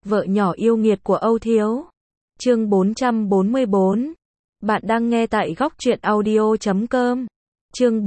Vợ nhỏ yêu nghiệt của Âu Thiếu. Chương 444. Bạn đang nghe tại góc truyện audio.com. Chương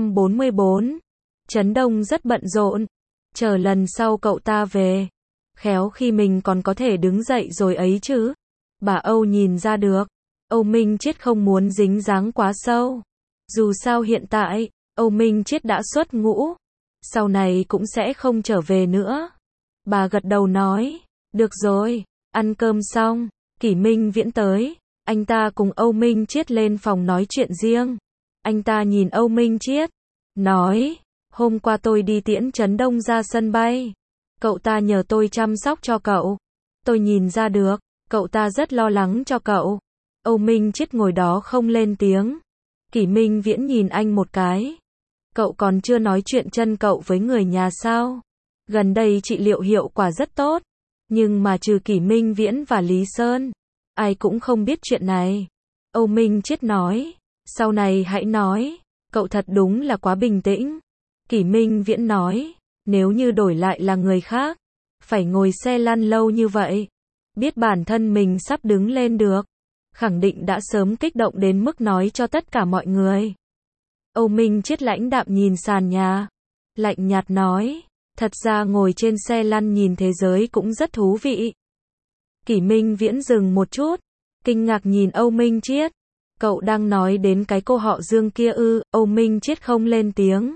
444. Trấn Đông rất bận rộn. Chờ lần sau cậu ta về. Khéo khi mình còn có thể đứng dậy rồi ấy chứ. Bà Âu nhìn ra được. Âu Minh Chiết không muốn dính dáng quá sâu. Dù sao hiện tại, Âu Minh Chiết đã xuất ngũ. Sau này cũng sẽ không trở về nữa. Bà gật đầu nói. Được rồi, ăn cơm xong, Kỷ Minh Viễn tới. Anh ta cùng Âu Minh Chiết lên phòng nói chuyện riêng. Anh ta nhìn Âu Minh Chiết, nói, hôm qua tôi đi tiễn Trấn Đông ra sân bay. Cậu ta nhờ tôi chăm sóc cho cậu. Tôi nhìn ra được, cậu ta rất lo lắng cho cậu. Âu Minh Chiết ngồi đó không lên tiếng. Kỷ Minh Viễn nhìn anh một cái. Cậu còn chưa nói chuyện chân cậu với người nhà sao? Gần đây trị liệu hiệu quả rất tốt. Nhưng mà trừ Kỷ Minh Viễn và Lý Sơn, ai cũng không biết chuyện này. Âu Minh Chiết nói, sau này hãy nói, cậu thật đúng là quá bình tĩnh. Kỷ Minh Viễn nói, nếu như đổi lại là người khác, phải ngồi xe lăn lâu như vậy, biết bản thân mình sắp đứng lên được, khẳng định đã sớm kích động đến mức nói cho tất cả mọi người. Âu Minh Chiết lãnh đạm nhìn sàn nhà, lạnh nhạt nói, thật ra ngồi trên xe lăn nhìn thế giới cũng rất thú vị. Kỷ Minh Viễn dừng một chút, kinh ngạc nhìn Âu Minh Chiết. Cậu đang nói đến cái cô họ Dương kia ư? Âu Minh Chiết không lên tiếng.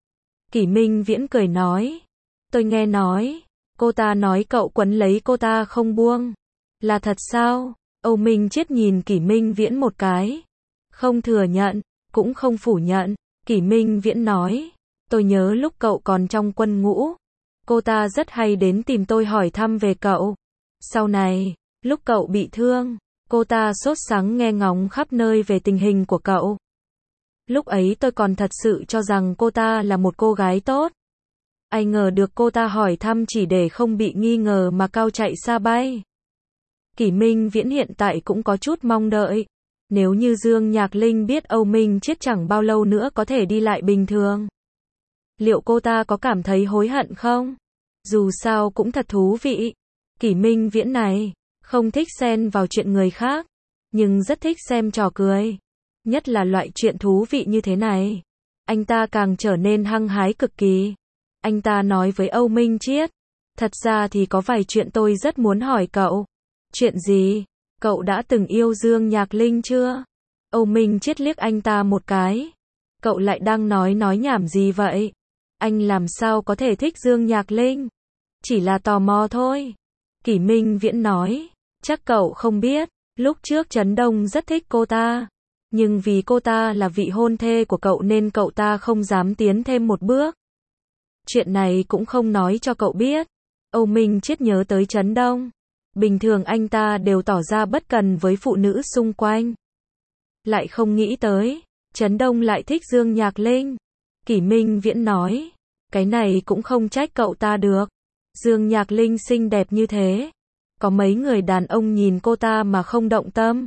Kỷ Minh Viễn cười nói, tôi nghe nói, cô ta nói cậu quấn lấy cô ta không buông. Là thật sao? Âu Minh Chiết nhìn Kỷ Minh Viễn một cái. Không thừa nhận, cũng không phủ nhận. Kỷ Minh Viễn nói, tôi nhớ lúc cậu còn trong quân ngũ, cô ta rất hay đến tìm tôi hỏi thăm về cậu. Sau này, lúc cậu bị thương, cô ta sốt sắng nghe ngóng khắp nơi về tình hình của cậu. Lúc ấy tôi còn thật sự cho rằng cô ta là một cô gái tốt. Ai ngờ được cô ta hỏi thăm chỉ để không bị nghi ngờ mà cao chạy xa bay. Kỷ Minh Viễn hiện tại cũng có chút mong đợi. Nếu như Dương Nhạc Linh biết Âu Minh Chiết chẳng bao lâu nữa có thể đi lại bình thường, liệu cô ta có cảm thấy hối hận không? Dù sao cũng thật thú vị. Kỷ Minh Viễn này, không thích xen vào chuyện người khác, nhưng rất thích xem trò cười. Nhất là loại chuyện thú vị như thế này. Anh ta càng trở nên hăng hái cực kỳ. Anh ta nói với Âu Minh Chiết, thật ra thì có vài chuyện tôi rất muốn hỏi cậu. Chuyện gì? Cậu đã từng yêu Dương Nhạc Linh chưa? Âu Minh Chiết liếc anh ta một cái. Cậu lại đang nói nhảm gì vậy? Anh làm sao có thể thích Dương Nhạc Linh? Chỉ là tò mò thôi. Kỷ Minh Viễn nói, chắc cậu không biết, lúc trước Trấn Đông rất thích cô ta. Nhưng vì cô ta là vị hôn thê của cậu nên cậu ta không dám tiến thêm một bước. Chuyện này cũng không nói cho cậu biết. Âu Minh Chiết nhớ tới Trấn Đông. Bình thường anh ta đều tỏ ra bất cần với phụ nữ xung quanh. Lại không nghĩ tới, Trấn Đông lại thích Dương Nhạc Linh. Kỷ Minh Viễn nói, cái này cũng không trách cậu ta được. Dương Nhạc Linh xinh đẹp như thế, có mấy người đàn ông nhìn cô ta mà không động tâm.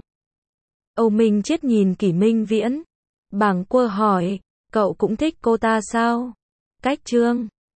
Âu Minh Chiết nhìn Kỷ Minh Viễn, bàng quơ hỏi, cậu cũng thích cô ta sao? Cách chương